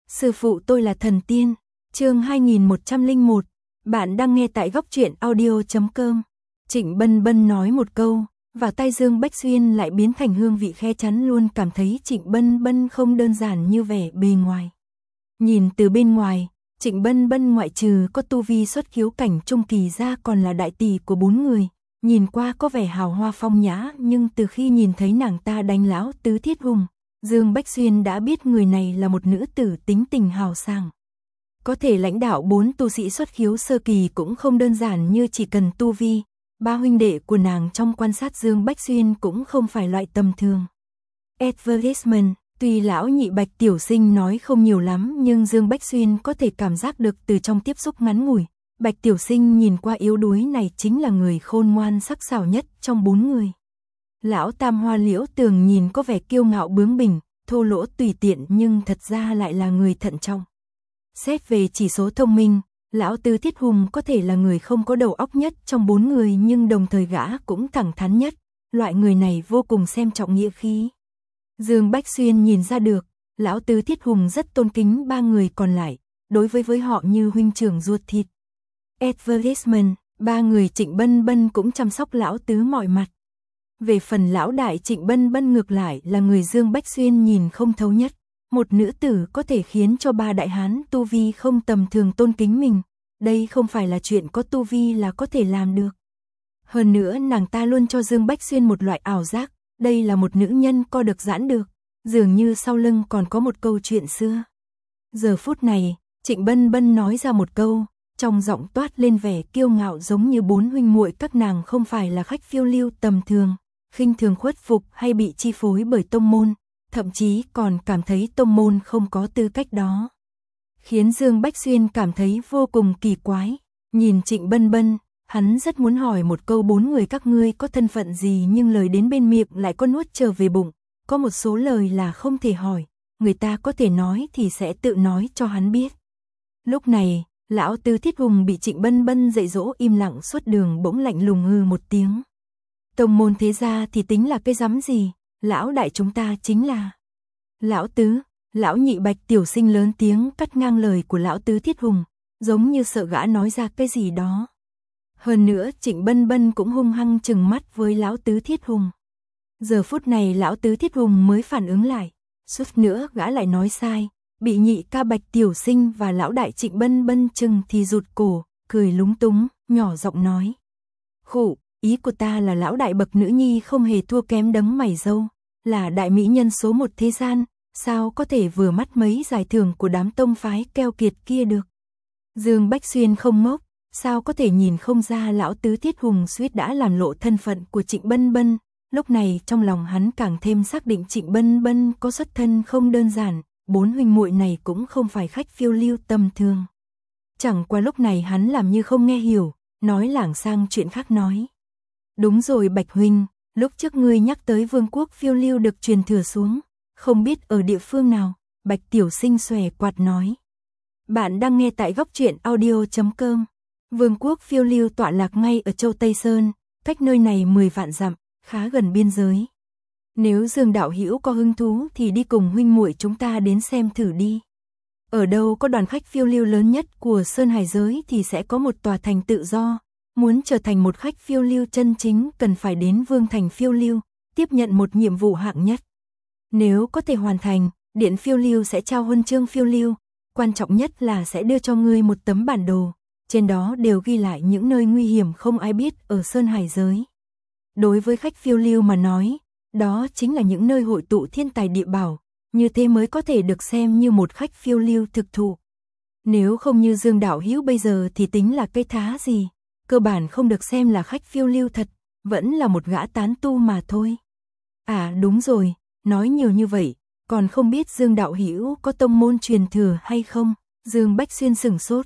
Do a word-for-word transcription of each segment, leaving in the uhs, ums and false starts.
Sư phụ tôi là thần tiên. Chương hai nghìn một trăm lẻ một. Bạn đang nghe tại góc truyện audio chấm com. Trịnh Bân Bân nói một câu, và tai Dương Bách Xuyên lại biến thành hương vị khe chắn, luôn cảm thấy Trịnh Bân Bân không đơn giản như vẻ bề ngoài. Nhìn từ bên ngoài, Trịnh Bân Bân ngoại trừ có tu vi xuất khiếu cảnh trung kỳ ra còn là đại tỷ của bốn người, nhìn qua có vẻ hào hoa phong nhã, nhưng từ khi nhìn thấy nàng ta đánh lão Tứ Thiết Hùng, Dương Bách Xuyên đã biết người này là một nữ tử tính tình hào sảng. Có thể lãnh đạo bốn tu sĩ xuất khiếu sơ kỳ cũng không đơn giản như chỉ cần tu vi. Ba huynh đệ của nàng trong quan sát Dương Bách Xuyên cũng không phải loại tầm thường. Advertisement, tuy lão nhị Bạch Tiểu Sinh nói không nhiều lắm, nhưng Dương Bách Xuyên có thể cảm giác được từ trong tiếp xúc ngắn ngủi. Bạch Tiểu Sinh nhìn qua yếu đuối này chính là người khôn ngoan sắc sảo nhất trong bốn người. Lão Tam Hoa Liễu Tường nhìn có vẻ kiêu ngạo bướng bỉnh, thô lỗ tùy tiện, nhưng thật ra lại là người thận trọng. Xét về chỉ số thông minh, lão Tứ Thiết Hùng có thể là người không có đầu óc nhất trong bốn người, nhưng đồng thời gã cũng thẳng thắn nhất. Loại người này vô cùng xem trọng nghĩa khí. Dương Bách Xuyên nhìn ra được, lão Tứ Thiết Hùng rất tôn kính ba người còn lại, đối với với họ như huynh trưởng ruột thịt. Advertisement, ba người Trịnh Bân Bân cũng chăm sóc lão Tứ mọi mặt. Về phần lão đại Trịnh Bân Bân ngược lại là người Dương Bách Xuyên nhìn không thấu nhất. Một nữ tử có thể khiến cho ba đại hán tu vi không tầm thường tôn kính mình, đây không phải là chuyện có tu vi là có thể làm được. Hơn nữa nàng ta luôn cho Dương Bách Xuyên một loại ảo giác, đây là một nữ nhân co được giãn được, dường như sau lưng còn có một câu chuyện xưa. Giờ phút này, Trịnh Bân Bân nói ra một câu, trong giọng toát lên vẻ kiêu ngạo, giống như bốn huynh muội các nàng không phải là khách phiêu lưu tầm thường, khinh thường khuất phục hay bị chi phối bởi tông môn, thậm chí còn cảm thấy tông môn không có tư cách đó. Khiến Dương Bách Xuyên cảm thấy vô cùng kỳ quái. Nhìn Trịnh Bân Bân, hắn rất muốn hỏi một câu bốn người các ngươi có thân phận gì, nhưng lời đến bên miệng lại có nuốt trở về bụng. Có một số lời là không thể hỏi, người ta có thể nói thì sẽ tự nói cho hắn biết. Lúc này, lão Tứ Thiết Hùng bị Trịnh Bân Bân dạy dỗ im lặng suốt đường, bỗng lạnh lùng hừ một tiếng. Tông môn thế gia thì tính là cái rắm gì, lão đại chúng ta chính là... Lão Tứ, lão nhị Bạch Tiểu Sinh lớn tiếng cắt ngang lời của lão Tứ Thiết Hùng, giống như sợ gã nói ra cái gì đó. Hơn nữa Trịnh Bân Bân cũng hung hăng trừng mắt với lão Tứ Thiết Hùng. Giờ phút này lão Tứ Thiết Hùng mới phản ứng lại, suýt nữa gã lại nói sai, bị nhị ca Bạch Tiểu Sinh và lão đại Trịnh Bân Bân chừng thì rụt cổ, cười lúng túng, nhỏ giọng nói. Khụ, ý của ta là lão đại bậc nữ nhi không hề thua kém đấng mày râu, là đại mỹ nhân số một thế gian, sao có thể vừa mắt mấy giải thưởng của đám tông phái keo kiệt kia được. Dương Bách Xuyên không ngốc, sao có thể nhìn không ra lão Tứ Thiết Hùng suýt đã làm lộ thân phận của Trịnh Bân Bân. Lúc này trong lòng hắn càng thêm xác định Trịnh Bân Bân có xuất thân không đơn giản, bốn huynh muội này cũng không phải khách phiêu lưu tầm thường. Chẳng qua lúc này hắn làm như không nghe hiểu, nói lảng sang chuyện khác nói. Đúng rồi Bạch huynh, lúc trước ngươi nhắc tới vương quốc phiêu lưu được truyền thừa xuống, không biết ở địa phương nào. Bạch Tiểu Sinh xòe quạt nói. Bạn đang nghe tại góc truyện audio chấm com. Vương quốc phiêu lưu tọa lạc ngay ở châu Tây Sơn, cách nơi này mười vạn dặm, khá gần biên giới. Nếu Dương đạo hữu có hứng thú thì đi cùng huynh muội chúng ta đến xem thử đi. Ở đâu có đoàn khách phiêu lưu lớn nhất của Sơn Hải giới thì sẽ có một tòa thành tự do. Muốn trở thành một khách phiêu lưu chân chính cần phải đến Vương thành phiêu lưu, tiếp nhận một nhiệm vụ hạng nhất. Nếu có thể hoàn thành, Điện phiêu lưu sẽ trao huân chương phiêu lưu, quan trọng nhất là sẽ đưa cho ngươi một tấm bản đồ, trên đó đều ghi lại những nơi nguy hiểm không ai biết ở Sơn Hải giới. Đối với khách phiêu lưu mà nói, đó chính là những nơi hội tụ thiên tài địa bảo, như thế mới có thể được xem như một khách phiêu lưu thực thụ. Nếu không như Dương đạo hữu bây giờ thì tính là cây thá gì, cơ bản không được xem là khách phiêu lưu thật, vẫn là một gã tán tu mà thôi. À đúng rồi, nói nhiều như vậy, còn không biết Dương đạo hữu có tông môn truyền thừa hay không? Dương Bách Xuyên sửng sốt.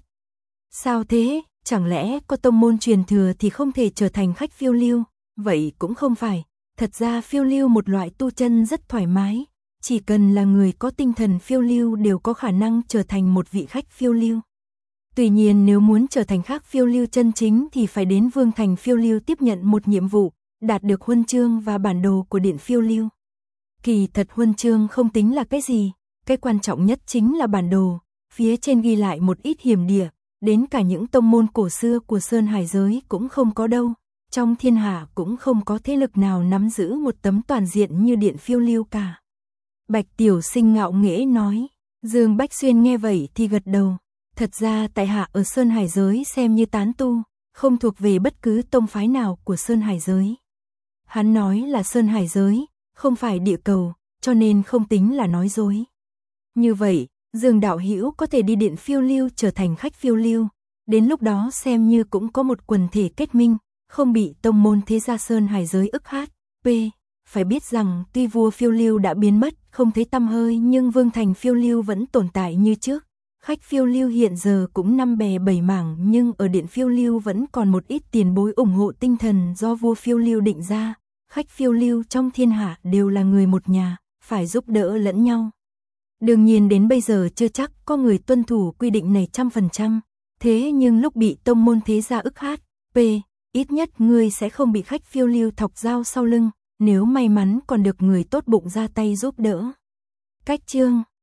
Sao thế, chẳng lẽ có tông môn truyền thừa thì không thể trở thành khách phiêu lưu? Vậy cũng không phải, thật ra phiêu lưu một loại tu chân rất thoải mái, chỉ cần là người có tinh thần phiêu lưu đều có khả năng trở thành một vị khách phiêu lưu. Tuy nhiên nếu muốn trở thành khách phiêu lưu chân chính thì phải đến Vương thành phiêu lưu tiếp nhận một nhiệm vụ, đạt được huân chương và bản đồ của Điện phiêu lưu. Kỳ thật huân chương không tính là cái gì, cái quan trọng nhất chính là bản đồ, phía trên ghi lại một ít hiểm địa, đến cả những tông môn cổ xưa của Sơn Hải giới cũng không có đâu, trong thiên hạ cũng không có thế lực nào nắm giữ một tấm toàn diện như Điện Phiêu Lưu cả. Bạch Tiểu Sinh ngạo nghễ nói, Dương Bách Xuyên nghe vậy thì gật đầu, thật ra tại hạ ở Sơn Hải giới xem như tán tu, không thuộc về bất cứ tông phái nào của Sơn Hải giới. Hắn nói là Sơn Hải giới, không phải địa cầu, cho nên không tính là nói dối. Như vậy, Dương đạo hữu có thể đi Điện Phiêu Lưu trở thành khách phiêu lưu, đến lúc đó xem như cũng có một quần thể kết minh, không bị tông môn thế gia Sơn Hải giới ức hát. P. Phải biết rằng tuy vua phiêu lưu đã biến mất, không thấy tăm hơi nhưng vương thành phiêu lưu vẫn tồn tại như trước. Khách phiêu lưu hiện giờ cũng năm bè bảy mảng nhưng ở Điện Phiêu Lưu vẫn còn một ít tiền bối ủng hộ tinh thần do vua phiêu lưu định ra. Khách phiêu lưu trong thiên hạ đều là người một nhà, phải giúp đỡ lẫn nhau. Đương nhiên đến bây giờ chưa chắc có người tuân thủ quy định này trăm phần trăm. Thế nhưng lúc bị tông môn thế gia ức hát, P. Ít nhất ngươi sẽ không bị khách phiêu lưu thọc dao sau lưng, nếu may mắn còn được người tốt bụng ra tay giúp đỡ. Cách chương